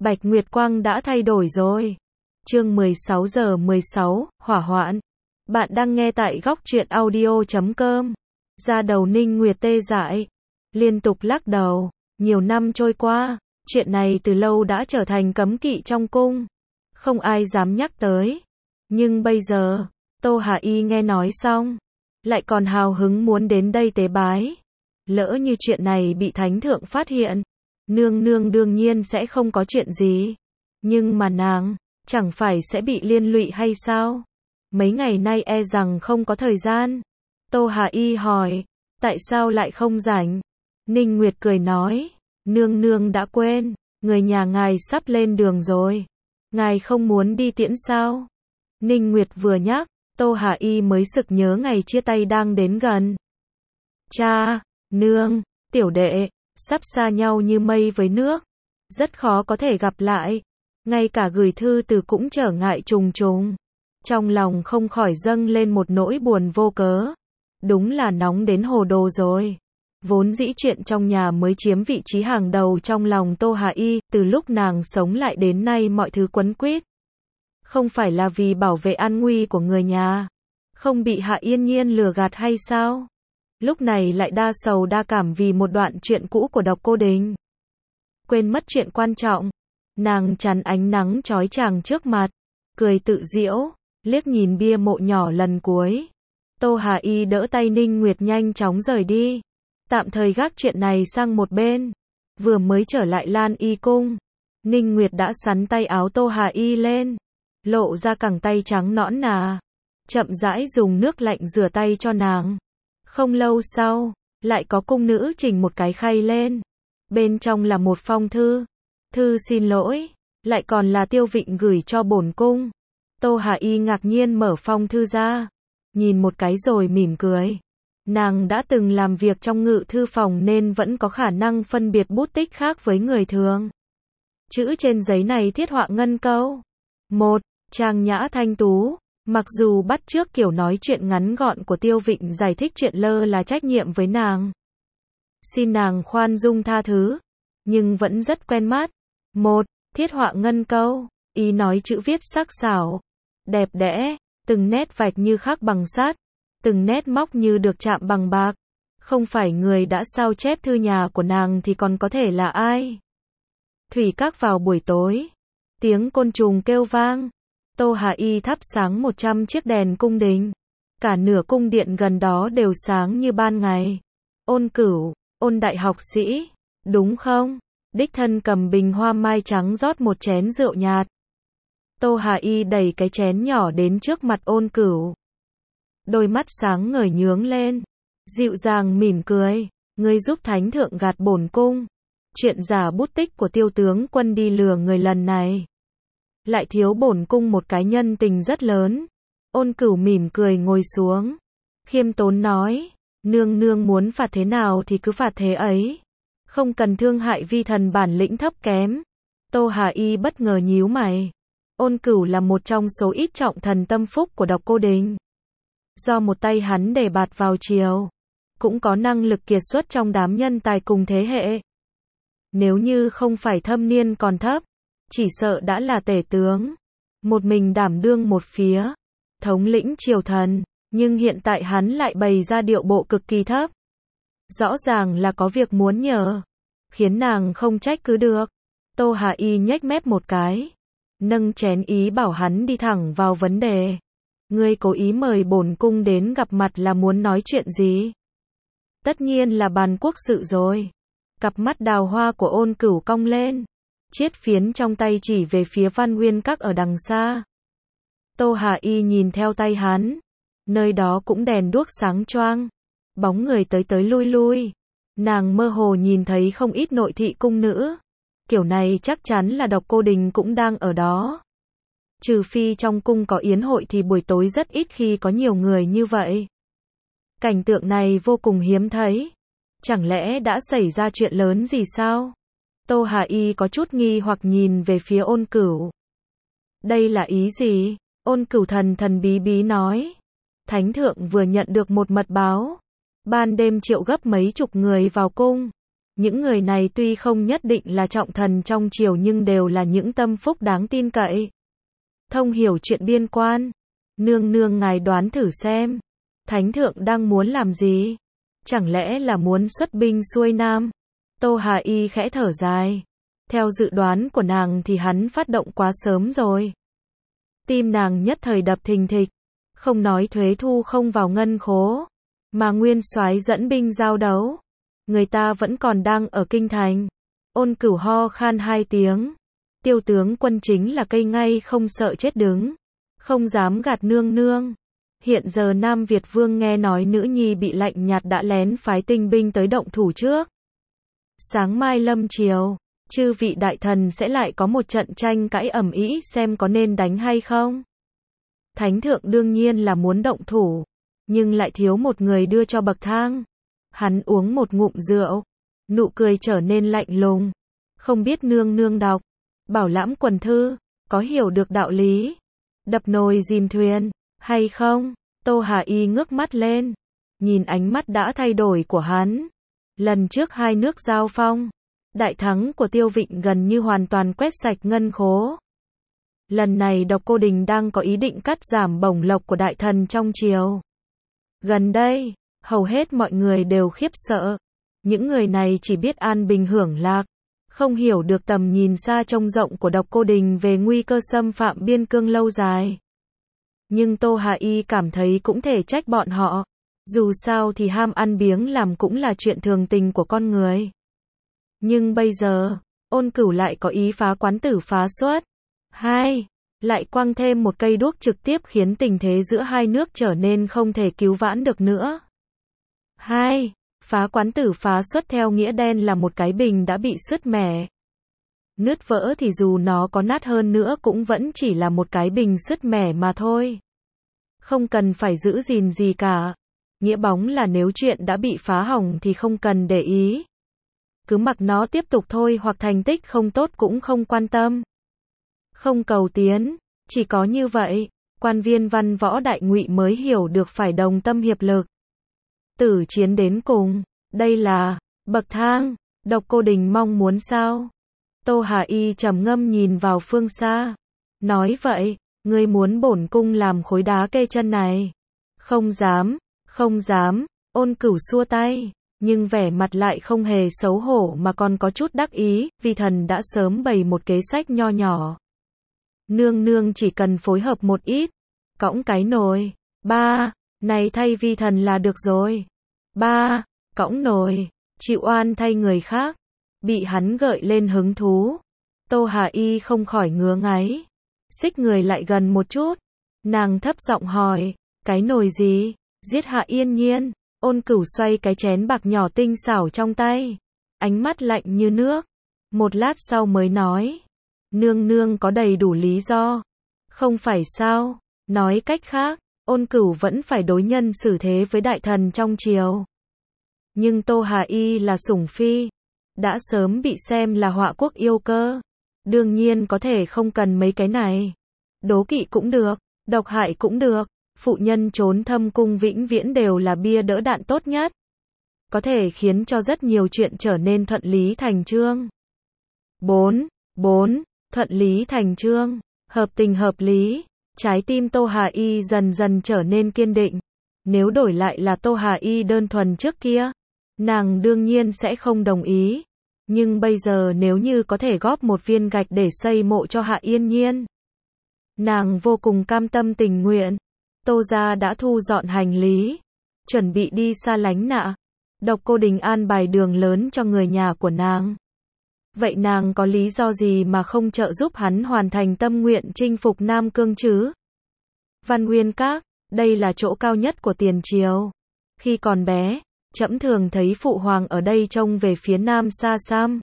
Bạch Nguyệt Quang đã thay đổi rồi. Chương 16:16, hỏa hoạn. Bạn đang nghe tại góc truyện audio.com. Da đầu Ninh Nguyệt tê dại, liên tục lắc đầu. Nhiều năm trôi qua, chuyện này từ lâu đã trở thành cấm kỵ trong cung. Không ai dám nhắc tới. Nhưng bây giờ, Tô Hà Y nghe nói xong, lại còn hào hứng muốn đến đây tế bái. Lỡ như chuyện này bị thánh thượng phát hiện, nương nương đương nhiên sẽ không có chuyện gì. Nhưng mà nàng, chẳng phải sẽ bị liên lụy hay sao? Mấy ngày nay e rằng không có thời gian. Tô Hà Y hỏi, tại sao lại không rảnh? Ninh Nguyệt cười nói, nương nương đã quên, người nhà ngài sắp lên đường rồi. Ngài không muốn đi tiễn sao? Ninh Nguyệt vừa nhắc, Tô Hà Y mới sực nhớ ngày chia tay đang đến gần. Cha, nương, tiểu đệ, sắp xa nhau như mây với nước. Rất khó có thể gặp lại. Ngay cả gửi thư từ cũng trở ngại trùng trùng. Trong lòng không khỏi dâng lên một nỗi buồn vô cớ. Đúng là nóng đến hồ đồ rồi. Vốn dĩ chuyện trong nhà mới chiếm vị trí hàng đầu trong lòng Tô Hà Y, từ lúc nàng sống lại đến nay mọi thứ quấn quýt. Không phải là vì bảo vệ an nguy của người nhà, không bị Hạ Yên Nhiên lừa gạt hay sao? Lúc này lại đa sầu đa cảm vì một đoạn chuyện cũ của Độc Cô Đình. Quên mất chuyện quan trọng, nàng chắn ánh nắng chói chang trước mặt, cười tự giễu, liếc nhìn bia mộ nhỏ lần cuối. Tô Hà Y đỡ tay Ninh Nguyệt nhanh chóng rời đi, tạm thời gác chuyện này sang một bên. Vừa mới trở lại Lan Y cung, Ninh Nguyệt đã sắn tay áo Tô Hà Y lên, lộ ra cẳng tay trắng nõn nà, chậm rãi dùng nước lạnh rửa tay cho nàng. Không lâu sau, lại có cung nữ trình một cái khay lên. Bên trong là một phong thư. Thư xin lỗi, lại còn là Tiêu Vịnh gửi cho bổn cung. Tô Hà Y ngạc nhiên mở phong thư ra, nhìn một cái rồi mỉm cười. Nàng đã từng làm việc trong ngự thư phòng nên vẫn có khả năng phân biệt bút tích khác với người thường. Chữ trên giấy này thiết họa ngân câu. Một, trang nhã thanh tú. Mặc dù bắt chước kiểu nói chuyện ngắn gọn của Tiêu Vịnh giải thích chuyện lơ là trách nhiệm với nàng. Xin nàng khoan dung tha thứ, nhưng vẫn rất quen mắt. Một, thiết họa ngân câu, ý nói chữ viết sắc sảo, đẹp đẽ, từng nét vạch như khắc bằng sắt, từng nét móc như được chạm bằng bạc. Không phải người đã sao chép thư nhà của nàng thì còn có thể là ai? Thủy các vào buổi tối, tiếng côn trùng kêu vang. Tô Hà Y thắp sáng 100 chiếc đèn cung đình. Cả nửa cung điện gần đó đều sáng như ban ngày. Ôn Cửu, Ôn đại học sĩ, đúng không? Đích thân cầm bình hoa mai trắng rót một chén rượu nhạt. Tô Hà Y đẩy cái chén nhỏ đến trước mặt Ôn Cửu. Đôi mắt sáng ngời nhướng lên, dịu dàng mỉm cười, ngươi giúp thánh thượng gạt bổn cung. Chuyện giả bút tích của Tiêu tướng quân đi lừa người lần này, lại thiếu bổn cung một cái nhân tình rất lớn. Ôn Cửu mỉm cười ngồi xuống, khiêm tốn nói, nương nương muốn phạt thế nào thì cứ phạt thế ấy, không cần thương hại vi thần bản lĩnh thấp kém. Tô Hà Y bất ngờ nhíu mày. Ôn Cửu là một trong số ít trọng thần tâm phúc của Độc Cô Đình. Do một tay hắn đề bạt vào triều, cũng có năng lực kiệt xuất trong đám nhân tài cùng thế hệ. Nếu như không phải thâm niên còn thấp, chỉ sợ đã là tể tướng, một mình đảm đương một phía, thống lĩnh triều thần, nhưng hiện tại hắn lại bày ra điệu bộ cực kỳ thấp. Rõ ràng là có việc muốn nhờ, khiến nàng không trách cứ được. Tô Hà Y nhếch mép một cái, nâng chén ý bảo hắn đi thẳng vào vấn đề. Ngươi cố ý mời bổn cung đến gặp mặt là muốn nói chuyện gì? Tất nhiên là bàn quốc sự rồi. Cặp mắt đào hoa của Ôn Cửu cong lên, chiết phiến trong tay chỉ về phía Văn Uyên Các ở đằng xa. Tô Hà Y nhìn theo tay hắn, nơi đó cũng đèn đuốc sáng choang, bóng người tới tới lui lui. Nàng mơ hồ nhìn thấy không ít nội thị cung nữ. Kiểu này chắc chắn là Độc Cô Đình cũng đang ở đó. Trừ phi trong cung có yến hội thì buổi tối rất ít khi có nhiều người như vậy. Cảnh tượng này vô cùng hiếm thấy. Chẳng lẽ đã xảy ra chuyện lớn gì sao? Tô Hà Y có chút nghi hoặc nhìn về phía Ôn Cửu. Đây là ý gì? Ôn Cửu thần thần bí bí nói. Thánh thượng vừa nhận được một mật báo. Ban đêm triệu gấp mấy chục người vào cung. Những người này tuy không nhất định là trọng thần trong triều nhưng đều là những tâm phúc đáng tin cậy. Thông hiểu chuyện biên quan. Nương nương ngài đoán thử xem. Thánh thượng đang muốn làm gì? Chẳng lẽ là muốn xuất binh xuôi nam? Tô Hà Y khẽ thở dài. Theo dự đoán của nàng thì hắn phát động quá sớm rồi. Tim nàng nhất thời đập thình thịch. Không nói thuế thu không vào ngân khố, mà nguyên soái dẫn binh giao đấu. Người ta vẫn còn đang ở kinh thành. Ôn Cửu ho khan 2 tiếng. Tiêu tướng quân chính là cây ngay không sợ chết đứng. Không dám gạt nương nương. Hiện giờ Nam Việt Vương nghe nói nữ nhi bị lạnh nhạt đã lén phái tinh binh tới động thủ trước. Sáng mai lâm chiều, chư vị đại thần sẽ lại có một trận tranh cãi ầm ĩ xem có nên đánh hay không. Thánh thượng đương nhiên là muốn động thủ, nhưng lại thiếu một người đưa cho bậc thang. Hắn uống một ngụm rượu, nụ cười trở nên lạnh lùng. Không biết nương nương đọc Bảo Lãm quần thư, có hiểu được đạo lý đập nồi dìm thuyền hay không? Tô Hà Y ngước mắt lên, nhìn ánh mắt đã thay đổi của hắn. Lần trước hai nước giao phong, đại thắng của Tiêu Vịnh gần như hoàn toàn quét sạch ngân khố. Lần này Độc Cô Đình đang có ý định cắt giảm bổng lộc của đại thần trong triều. Gần đây, hầu hết mọi người đều khiếp sợ. Những người này chỉ biết an bình hưởng lạc, không hiểu được tầm nhìn xa trông rộng của Độc Cô Đình về nguy cơ xâm phạm biên cương lâu dài. Nhưng Tô Hà Y cảm thấy cũng thể trách bọn họ. Dù sao thì ham ăn biếng làm cũng là chuyện thường tình của con người. Nhưng bây giờ, Ôn Cửu lại có ý phá quán tử phá xuất. Lại quăng thêm một cây đuốc trực tiếp khiến tình thế giữa hai nước trở nên không thể cứu vãn được nữa. Phá quán tử phá xuất theo nghĩa đen là một cái bình đã bị sứt mẻ. Nứt vỡ thì dù nó có nát hơn nữa cũng vẫn chỉ là một cái bình sứt mẻ mà thôi. Không cần phải giữ gìn gì cả. Nghĩa bóng là nếu chuyện đã bị phá hỏng thì không cần để ý. Cứ mặc nó tiếp tục thôi, hoặc thành tích không tốt cũng không quan tâm. Không cầu tiến, chỉ có như vậy, quan viên văn võ đại ngụy mới hiểu được phải đồng tâm hiệp lực. Tử chiến đến cùng, đây là bậc thang, Độc Cô Đình mong muốn sao? Tô Hà Y trầm ngâm nhìn vào phương xa, nói vậy, ngươi muốn bổn cung làm khối đá kê chân này? Không dám, không dám. Ôn Cửu xua tay, nhưng vẻ mặt lại không hề xấu hổ mà còn có chút đắc ý, vì thần đã sớm bày một kế sách nho nhỏ. Nương nương chỉ cần phối hợp một ít, cõng cái nồi, này thay vi thần là được rồi. Cõng nồi, chịu oan thay người khác. Bị hắn gợi lên hứng thú, Tô Hà Y không khỏi ngứa ngáy, xích người lại gần một chút. Nàng thấp giọng hỏi, cái nồi gì? Giết Hạ Yên Nhiên. Ôn Cửu xoay cái chén bạc nhỏ tinh xảo trong tay, ánh mắt lạnh như nước. Một lát sau mới nói, nương nương có đầy đủ lý do, không phải sao? Nói cách khác, Ôn Cửu vẫn phải đối nhân xử thế với đại thần trong triều. Nhưng Tô Hà Y là sủng phi, đã sớm bị xem là họa quốc yêu cơ, đương nhiên có thể không cần mấy cái này. Đố kỵ cũng được, độc hại cũng được, phụ nhân trốn thâm cung vĩnh viễn đều là bia đỡ đạn tốt nhất. Có thể khiến cho rất nhiều chuyện trở nên thuận lý thành chương. 4. Thuận lý thành chương, hợp tình hợp lý. Trái tim Tô Hà Y dần dần trở nên kiên định. Nếu đổi lại là Tô Hà Y đơn thuần trước kia, nàng đương nhiên sẽ không đồng ý. Nhưng bây giờ nếu như có thể góp một viên gạch để xây mộ cho Hạ Yên Nhiên, nàng vô cùng cam tâm tình nguyện. Tô gia đã thu dọn hành lý, chuẩn bị đi xa lánh nạ. Độc Cô Đình an bài đường lớn cho người nhà của nàng. Vậy nàng có lý do gì mà không trợ giúp hắn hoàn thành tâm nguyện chinh phục Nam Cương chứ? Văn Nguyên Các, đây là chỗ cao nhất của tiền triều. Khi còn bé, trẫm thường thấy phụ hoàng ở đây trông về phía nam xa xăm,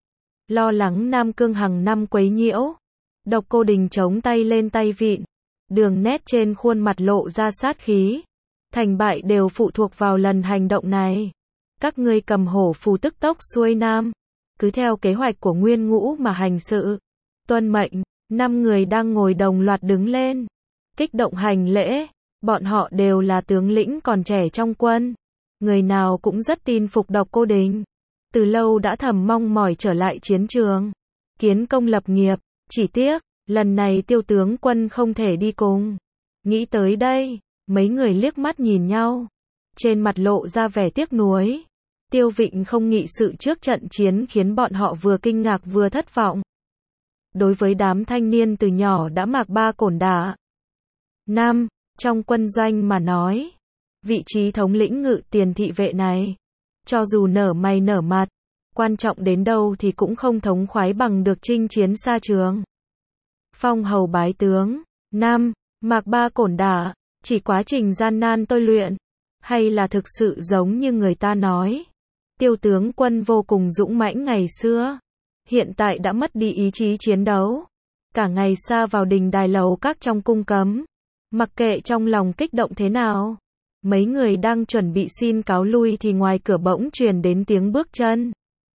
lo lắng Nam Cương hàng năm quấy nhiễu. Độc Cô Đình chống tay lên tay vịn, đường nét trên khuôn mặt lộ ra sát khí. Thành bại đều phụ thuộc vào lần hành động này. Các ngươi cầm hổ phù tức tốc xuôi nam, cứ theo kế hoạch của Nguyên Ngũ mà hành sự. Tuân mệnh. 5 người đang ngồi đồng loạt đứng lên, kích động hành lễ. Bọn họ đều là tướng lĩnh còn trẻ trong quân, người nào cũng rất tin phục Độc Cô Đình. từ lâu đã thầm mong mỏi trở lại chiến trường, kiến công lập nghiệp, chỉ tiếc, lần này Tiêu tướng quân không thể đi cùng. Nghĩ tới đây, mấy người liếc mắt nhìn nhau, trên mặt lộ ra vẻ tiếc nuối. Tiêu Vịnh không nghị sự trước trận chiến khiến bọn họ vừa kinh ngạc vừa thất vọng. Đối với đám thanh niên từ nhỏ đã mặc ba cổn đả năm trong quân doanh mà nói, vị trí thống lĩnh ngự tiền thị vệ này, cho dù nở mày nở mặt, quan trọng đến đâu thì cũng không thống khoái bằng được chinh chiến xa trường. Phong hầu bái tướng, năm mặc ba cổn đả, chỉ quá trình gian nan tôi luyện, hay là thực sự giống như người ta nói, Tiêu tướng quân vô cùng dũng mãnh ngày xưa, hiện tại đã mất đi ý chí chiến đấu, cả ngày sa vào đình đài lầu các trong cung cấm, mặc kệ trong lòng kích động thế nào. Mấy người đang chuẩn bị xin cáo lui thì ngoài cửa bỗng truyền đến tiếng bước chân.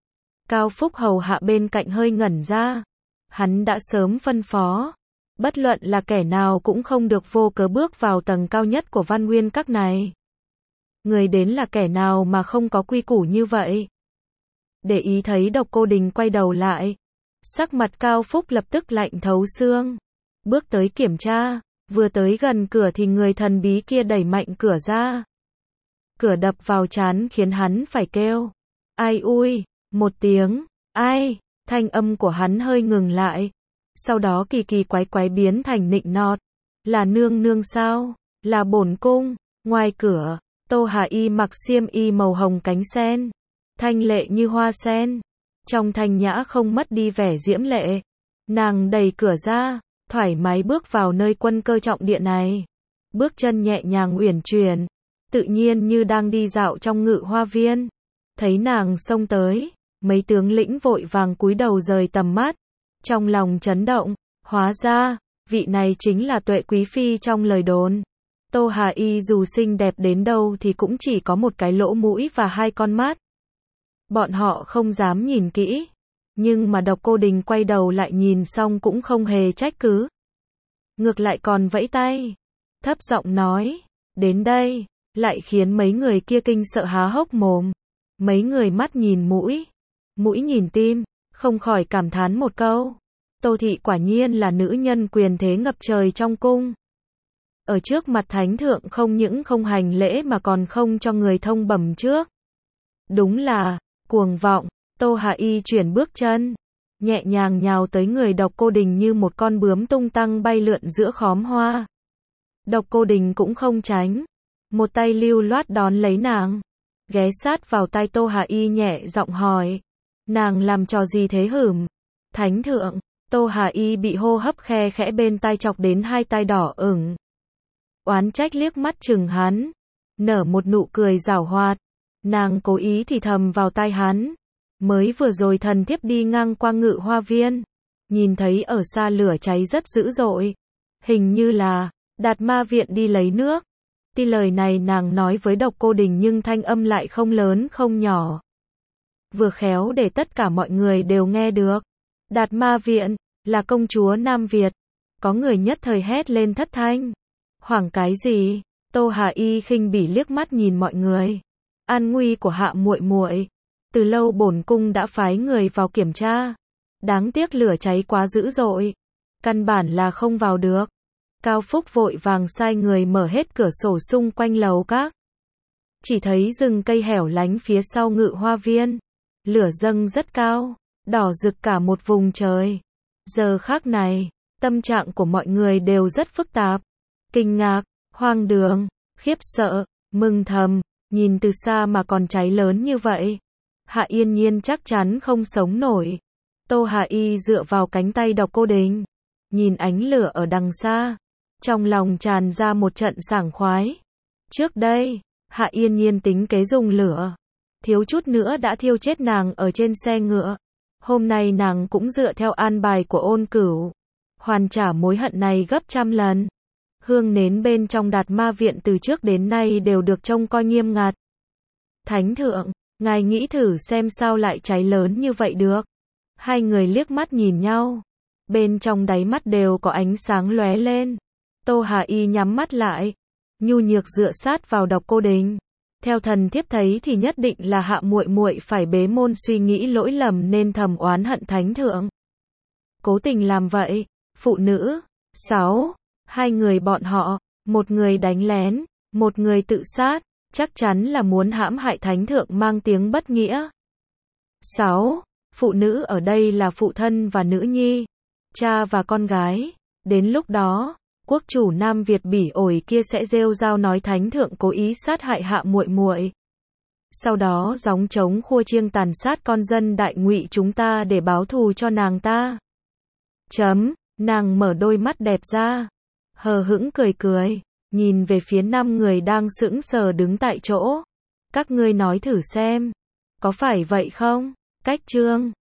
Cao Phúc hầu hạ bên cạnh hơi ngẩn ra, hắn đã sớm phân phó, bất luận là kẻ nào cũng không được vô cớ bước vào tầng cao nhất của Văn Nguyên các này. Người đến là kẻ nào mà không có quy củ như vậy? Để ý thấy Độc Cô Đình quay đầu lại, sắc mặt Cao Phúc lập tức lạnh thấu xương, bước tới kiểm tra, vừa tới gần cửa thì người thần bí kia đẩy mạnh cửa ra. Cửa đập vào trán khiến hắn phải kêu ai ui, một tiếng, ai, thanh âm của hắn hơi ngừng lại, sau đó kỳ kỳ quái quái biến thành nịnh nọt, là nương nương sao, là bổn cung. Ngoài cửa, Tô Hà Y mặc xiêm y màu hồng cánh sen, thanh lệ như hoa sen, trong thanh nhã không mất đi vẻ diễm lệ. Nàng đẩy cửa ra, thoải mái bước vào nơi quân cơ trọng địa này, bước chân nhẹ nhàng uyển chuyển, tự nhiên như đang đi dạo trong ngự hoa viên. Thấy nàng xông tới, mấy tướng lĩnh vội vàng cúi đầu rời tầm mắt, trong lòng chấn động, hóa ra, vị này chính là Tuệ quý phi trong lời đồn. Tô Hà Y dù xinh đẹp đến đâu thì cũng chỉ có một cái lỗ mũi và hai con mắt. Bọn họ không dám nhìn kỹ, nhưng mà Độc Cô Đình quay đầu lại nhìn xong cũng không hề trách cứ. Ngược lại còn vẫy tay, thấp giọng nói, đến đây, lại khiến mấy người kia kinh sợ há hốc mồm. Mấy người mắt nhìn mũi, mũi nhìn tim, không khỏi cảm thán một câu. Tô Thị quả nhiên là nữ nhân quyền thế ngập trời trong cung. Ở trước mặt thánh thượng không những không hành lễ mà còn không cho người thông bẩm trước. Đúng là, cuồng vọng. Tô Hà Y chuyển bước chân, nhẹ nhàng nhào tới người Độc Cô Đình như một con bướm tung tăng bay lượn giữa khóm hoa. Độc Cô Đình cũng không tránh, một tay lưu loát đón lấy nàng, ghé sát vào tai Tô Hà Y nhẹ giọng hỏi, nàng làm trò gì thế hửm? Thánh thượng. Tô Hà Y bị hô hấp khe khẽ bên tai chọc đến hai tai đỏ ửng. Oán trách liếc mắt chừng hắn, nở một nụ cười giảo hoạt, nàng cố ý thì thầm vào tai hắn. Mới vừa rồi thần thiếp đi ngang qua ngự hoa viên, nhìn thấy ở xa lửa cháy rất dữ dội, hình như là Đạt Ma viện đi lấy nước. Tuy lời này nàng nói với Độc Cô Đình nhưng thanh âm lại không lớn không nhỏ, vừa khéo để tất cả mọi người đều nghe được. Đạt Ma viện là công chúa Nam Việt. Có người nhất thời hét lên thất thanh. Hoảng cái gì? Tô Hà Y khinh bỉ liếc mắt nhìn mọi người. An nguy của hạ muội muội, từ lâu bổn cung đã phái người vào kiểm tra. Đáng tiếc lửa cháy quá dữ dội, căn bản là không vào được. Cao Phúc vội vàng sai người mở hết cửa sổ xung quanh lầu các. Chỉ thấy rừng cây hẻo lánh phía sau ngự hoa viên, lửa dâng rất cao, đỏ rực cả một vùng trời. Giờ khắc này, tâm trạng của mọi người đều rất phức tạp. Kinh ngạc, hoang đường, khiếp sợ, mừng thầm, nhìn từ xa mà còn cháy lớn như vậy. Hạ Yên Nhiên chắc chắn không sống nổi. Tô Hà Y dựa vào cánh tay Độc Cô Đình, nhìn ánh lửa ở đằng xa, trong lòng tràn ra một trận sảng khoái. Trước đây, Hạ Yên Nhiên tính kế dùng lửa, thiếu chút nữa đã thiêu chết nàng ở trên xe ngựa. Hôm nay nàng cũng dựa theo an bài của Ôn Cửu, hoàn trả mối hận này gấp trăm lần. Hương nến bên trong Đạt Ma viện từ trước đến nay đều được trông coi nghiêm ngặt. Thánh thượng, ngài nghĩ thử xem sao lại cháy lớn như vậy được. Hai người liếc mắt nhìn nhau, bên trong đáy mắt đều có ánh sáng lóe lên. Tô Hà Y nhắm mắt lại, nhu nhược dựa sát vào Độc Cô Đình, Theo thần thiếp thấy thì nhất định là Hạ muội muội phải bế môn suy nghĩ lỗi lầm nên thầm oán hận thánh thượng. Cố tình làm vậy. Phụ nữ. 6. Hai người bọn họ, một người đánh lén, một người tự sát, chắc chắn là muốn hãm hại thánh thượng mang tiếng bất nghĩa. 6. Phụ nữ ở đây là phụ thân và nữ nhi, cha và con gái. Đến lúc đó, quốc chủ Nam Việt bỉ ổi kia sẽ rêu rao nói thánh thượng cố ý sát hại Hạ muội muội. Sau đó gióng trống khua chiêng tàn sát con dân Đại Ngụy chúng ta để báo thù cho nàng ta. Nàng mở đôi mắt đẹp ra, hờ hững cười cười, nhìn về phía 5 người đang sững sờ đứng tại chỗ. Các ngươi nói thử xem, có phải vậy không? Cách chương